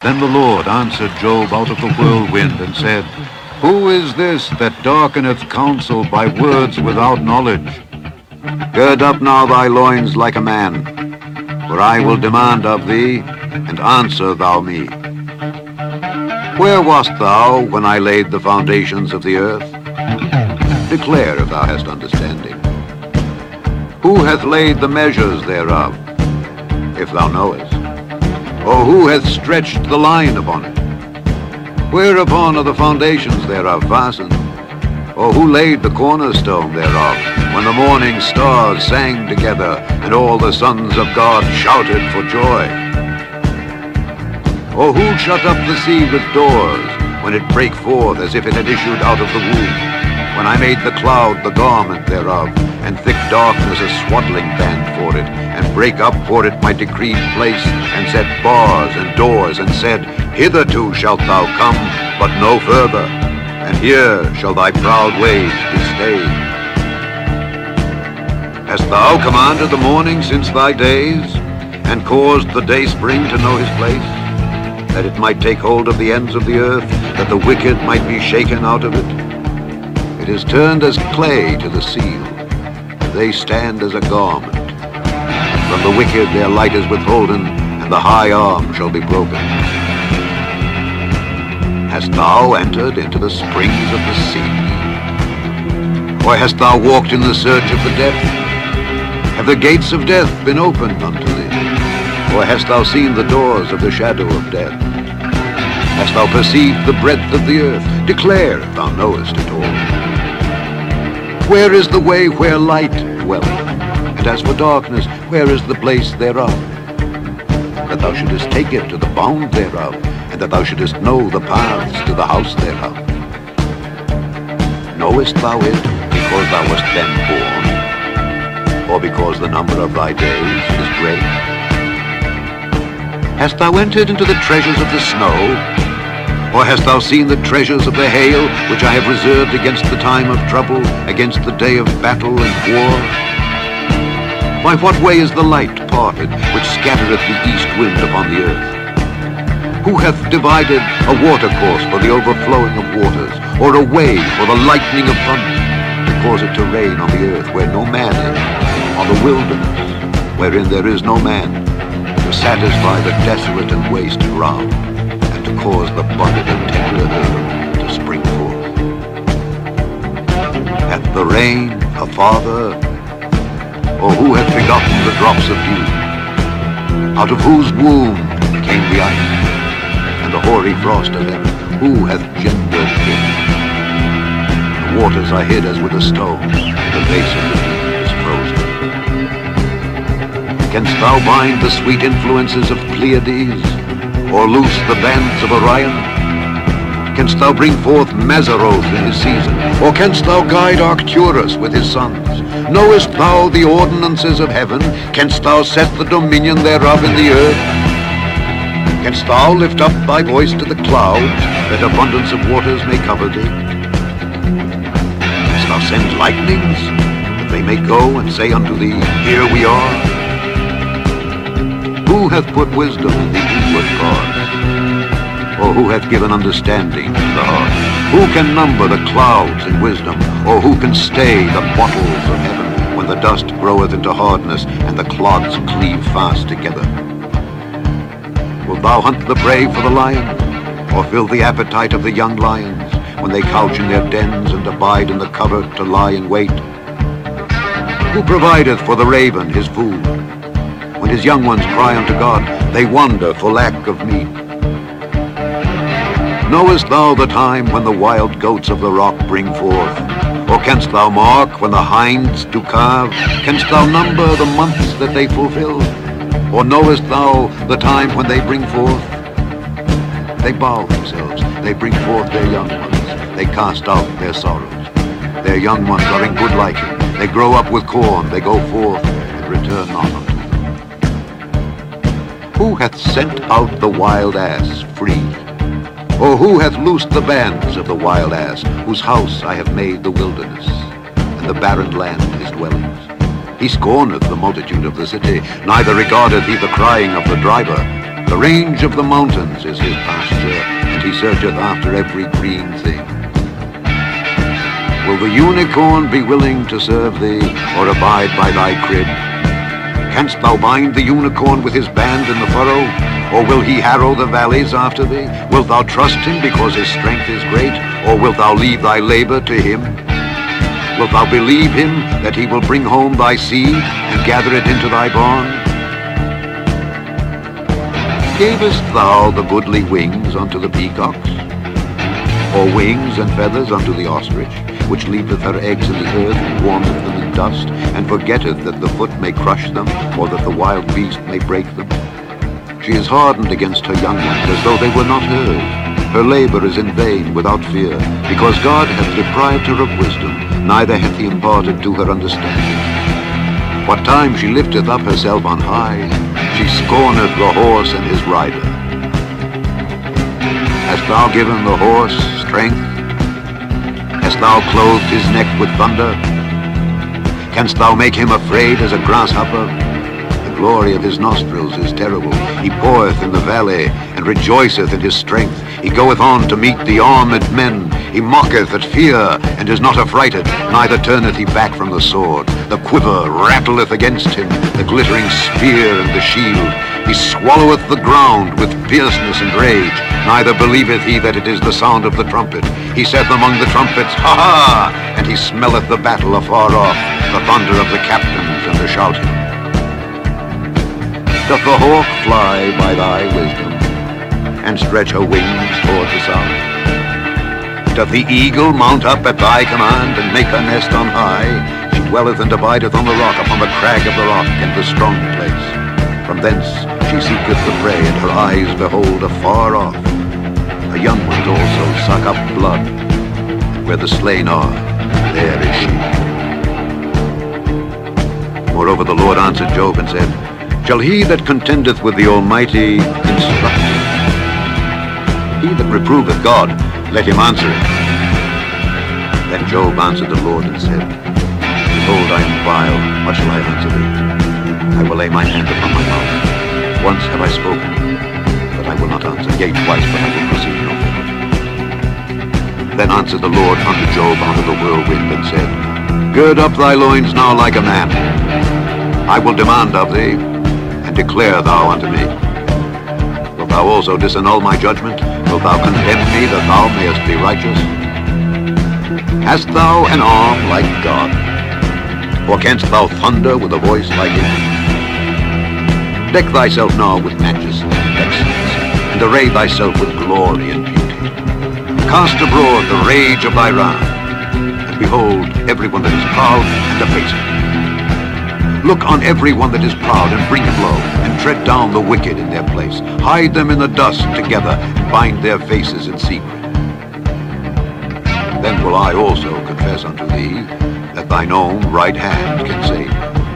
Then the Lord answered Job out of the whirlwind and said, Who is this that darkeneth counsel by words without knowledge? Gird up now thy loins like a man, for I will demand of thee, and answer thou me. Where wast thou when I laid the foundations of the earth? Declare if thou hast understanding. Who hath laid the measures thereof, if thou knowest? Or who hath stretched the line upon it? Whereupon are the foundations thereof fastened? Or who laid the cornerstone thereof, when the morning stars sang together, and all the sons of God shouted for joy? Or who shut up the sea with doors, when it brake forth as if it had issued out of the womb? When I made the cloud the garment thereof, and thick darkness a swaddling band for it, and brake up for it my decreed place, and set bars and doors, and said, Hitherto shalt thou come, but no further, and here shall thy proud ways be stayed. Hast thou commanded the morning since thy days, and caused the day spring to know his place, that it might take hold of the ends of the earth, that the wicked might be shaken out of it? It is turned as clay to the seal. They stand as a garment. From the wicked their light is withholden, and the high arm shall be broken. Hast thou entered into the springs of the sea? Or hast thou walked in the surge of the depth? Have the gates of death been opened unto thee? Or hast thou seen the doors of the shadow of death? Hast thou perceived the breadth of the earth? Declare if thou knowest it all. Where is the way where light dwelleth? And as for darkness, where is the place thereof? That thou shouldest take it to the bound thereof, and that thou shouldest know the paths to the house thereof. Knowest thou it because thou wast then born, or because the number of thy days is great? Hast thou entered into the treasures of the snow? Or hast thou seen the treasures of the hail, which I have reserved against the time of trouble, against the day of battle and war? By what way is the light parted, which scattereth the east wind upon the earth? Who hath divided a watercourse for the overflowing of waters, or a way for the lightning of thunder, to cause it to rain on the earth where no man is, on the wilderness, wherein there is no man, to satisfy the desolate and waste ground, and to cause the budded and tender herb to spring forth? Hath the rain a father? Or who hath begotten the drops of dew? Out of whose womb came the ice, and the hoary frost of heaven? Who hath gendered it? The waters are hid as with a stone, the face of the deep is frozen. Canst thou bind the sweet influences of Pleiades, or loose the bands of Orion? Canst thou bring forth Mazzaroth in his season, or canst thou guide Arcturus with his sons? Knowest thou the ordinances of heaven? Canst thou set the dominion thereof in the earth? Canst thou lift up thy voice to the clouds, that abundance of waters may cover thee? Canst thou send lightnings, that they may go and say unto thee, Here we are? Who hath put wisdom in the inward parts? Or who hath given understanding to the heart? Who can number the clouds in wisdom? Or who can stay the bottles of heaven, when the dust groweth into hardness, and the clods cleave fast together? Wilt thou hunt the prey for the lion, or fill the appetite of the young lions, when they couch in their dens and abide in the covert to lie in wait? Who provideth for the raven his food? When his young ones cry unto God, they wander for lack of meat. Knowest thou the time when the wild goats of the rock bring forth? Or canst thou mark when the hinds do calve? Canst thou number the months that they fulfill? Or knowest thou the time when they bring forth? They bow themselves, they bring forth their young ones, they cast out their sorrows. Their young ones are in good liking, they grow up with corn, they go forth and return not unto them. Who hath sent out the wild ass free? Or who hath loosed the bands of the wild ass, whose house I have made the wilderness, and the barren land his dwellings? He scorneth the multitude of the city, neither regardeth he the crying of the driver. The range of the mountains is his pasture, and he searcheth after every green thing. Will the unicorn be willing to serve thee, or abide by thy crib? Canst thou bind the unicorn with his band in the furrow, or will he harrow the valleys after thee? Wilt thou trust him because his strength is great, or wilt thou leave thy labor to him? Wilt thou believe him that he will bring home thy seed and gather it into thy barn? Gavest thou the goodly wings unto the peacocks, or wings and feathers unto the ostrich, which leaveth her eggs in the earth and warmeth them in dust, and forgetteth that the foot may crush them, or that the wild beast may break them? She is hardened against her young ones, as though they were not hers. Her labor is in vain, without fear, because God hath deprived her of wisdom, neither hath he imparted to her understanding. What time she lifteth up herself on high, she scorneth the horse and his rider. Hast thou given the horse strength? Hast thou clothed his neck with thunder? Canst thou make him afraid as a grasshopper? The glory of his nostrils is terrible. He poureth in the valley, and rejoiceth in his strength. He goeth on to meet the armed men. He mocketh at fear, and is not affrighted, neither turneth he back from the sword. The quiver rattleth against him, the glittering spear and the shield. He swalloweth the ground with fierceness and rage, neither believeth he that it is the sound of the trumpet. He saith among the trumpets, Ha ha! And he smelleth the battle afar off, the thunder of the captains and the shouting. Doth the hawk fly by thy wisdom, and stretch her wings toward the south? Doth the eagle mount up at thy command, and make her nest on high? She dwelleth and abideth on the rock, upon the crag of the rock, and the strong place. From thence she seeketh the prey, and her eyes behold afar off. Her young ones also suck up blood, and where the slain are, there is she. Moreover the Lord answered Job and said, Shall he that contendeth with the Almighty instruct him? He that reproveth God, let him answer it. Then Job answered the Lord and said, Behold, I am vile, what shall I answer thee? I will lay my hand upon my mouth. Once have I spoken, but I will not answer. Yea, twice, but I will proceed no further. Then answered the Lord unto Job out of the whirlwind, and said, Gird up thy loins now like a man. I will demand of thee, and declare thou unto me. Wilt thou also disannul my judgment? Wilt thou condemn me that thou mayest be righteous? Hast thou an arm like God? Or canst thou thunder with a voice like him? Deck thyself now with majesty and excellence, and array thyself with glory and beauty. Cast abroad the rage of thy wrath, and behold everyone that is proud and abase it. Look on every one that is proud, and bring him low, and tread down the wicked in their place. Hide them in the dust together, and bind their faces in secret. Then will I also confess unto thee, that thine own right hand can save.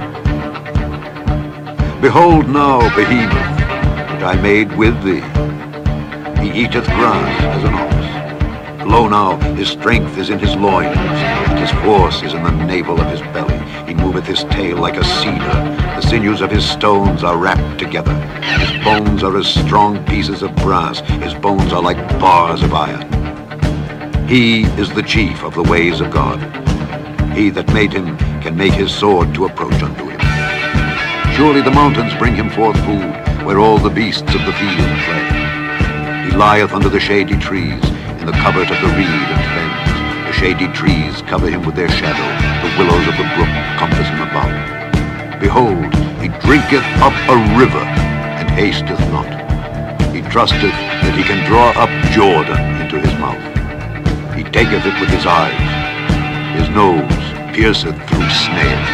Behold now Behemoth, which I made with thee. He eateth grass as an ox. Lo now, his strength is in his loins, and his force is in the navel of his belly. He moveth his tail like a cedar. The sinews of his stones are wrapped together. His bones are as strong pieces of brass. His bones are like bars of iron. He is the chief of the ways of God. He that made him can make his sword to approach unto him. Surely the mountains bring him forth food, where all the beasts of the field play. He lieth under the shady trees, in the covert of the reed and fens. The shady trees cover him with their shadow. The willows of the brook compass him about. Behold, he drinketh up a river, and hasteth not. He trusteth that he can draw up Jordan into his mouth. He taketh it with his eyes. His nose pierceth through snares.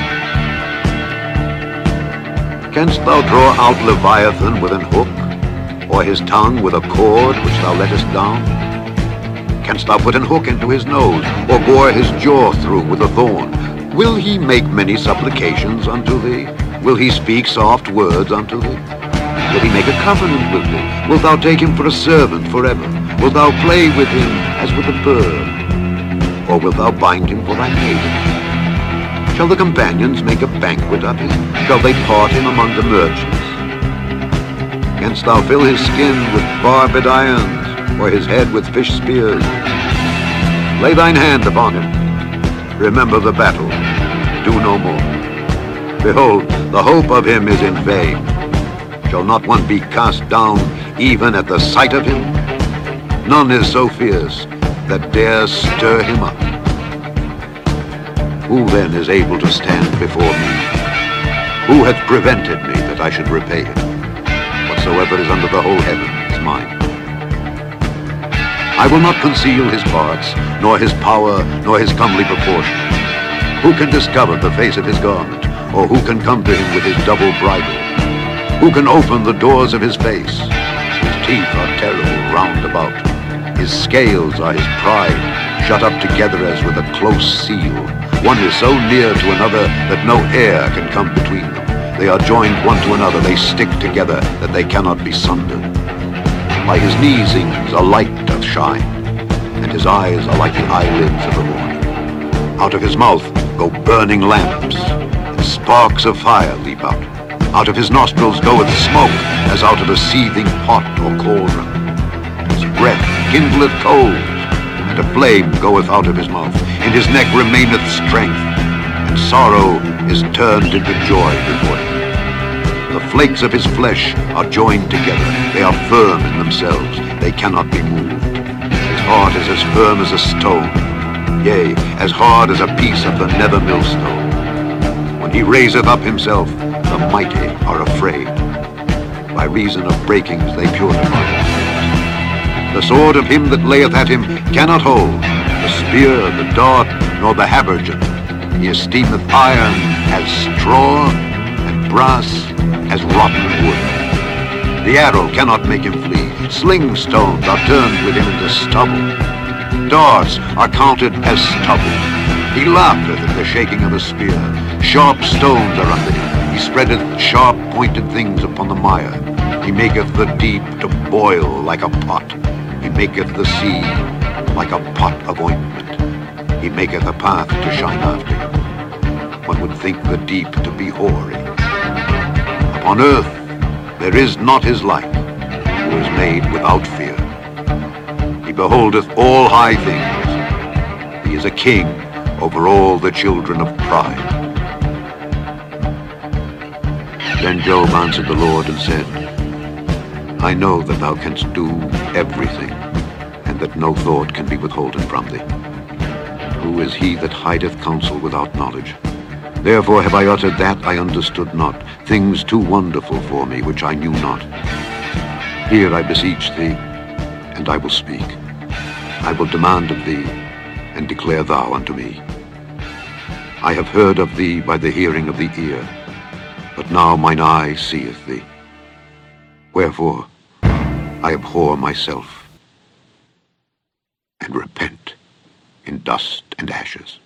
Canst thou draw out Leviathan with an hook, or his tongue with a cord which thou lettest down? Canst thou put an hook into his nose, or bore his jaw through with a thorn? Will he make many supplications unto thee? Will he speak soft words unto thee? Will he make a covenant with thee? Wilt thou take him for a servant forever? Wilt thou play with him as with a bird? Or wilt thou bind him for thy maiden? Shall the companions make a banquet of him? Shall they part him among the merchants? Canst thou fill his skin with barbed irons, or his head with fish spears? Lay thine hand upon him. Remember the battle. Do no more. Behold, the hope of him is in vain. Shall not one be cast down even at the sight of him? None is so fierce that dares stir him up. Who then is able to stand before me? Who hath prevented me that I should repay him? Whatsoever is under the whole heaven is mine. I will not conceal his parts, nor his power, nor his comely proportion. Who can discover the face of his garment, or who can come to him with his double bridle? Who can open the doors of his face? His teeth are terrible round about. His scales are his pride, shut up together as with a close seal. One is so near to another that no air can come between them. They are joined one to another, they stick together, that they cannot be sundered. By his neesings a light doth shine, and his eyes are like the eyelids of the morning. Out of his mouth go burning lamps, and sparks of fire leap out. Out of his nostrils goeth smoke, as out of a seething pot or cauldron. His breath kindleth coals, and a flame goeth out of his mouth. In his neck remaineth strength, and sorrow is turned into joy before him. The flakes of his flesh are joined together. They are firm in themselves. They cannot be moved. His heart is as firm as a stone, yea, as hard as a piece of the nether millstone. When he raiseth up himself, the mighty are afraid. By reason of breakings they purify themselves. The sword of him that layeth at him cannot hold, the spear, the dart, nor the habergeon. He esteemeth iron as straw, and brass as rotten wood. The arrow cannot make him flee. Sling stones are turned with him into stubble. Darts are counted as stubble. He laugheth at the shaking of a spear. Sharp stones are under him. He spreadeth sharp pointed things upon the mire. He maketh the deep to boil like a pot. He maketh the sea like a pot of ointment. He maketh a path to shine after him. One would think the deep to be hoary. Upon earth there is not his like, who is made without fear. He beholdeth all high things. He is a king over all the children of pride. Then Job answered the Lord and said, I know that thou canst do everything, and that no thought can be withholden from thee. Who is he that hideth counsel without knowledge? Therefore have I uttered that I understood not, things too wonderful for me, which I knew not. Hear, I beseech thee, and I will speak. I will demand of thee, and declare thou unto me. I have heard of thee by the hearing of the ear, but now mine eye seeth thee. Wherefore I abhor myself, and repent in dust and ashes.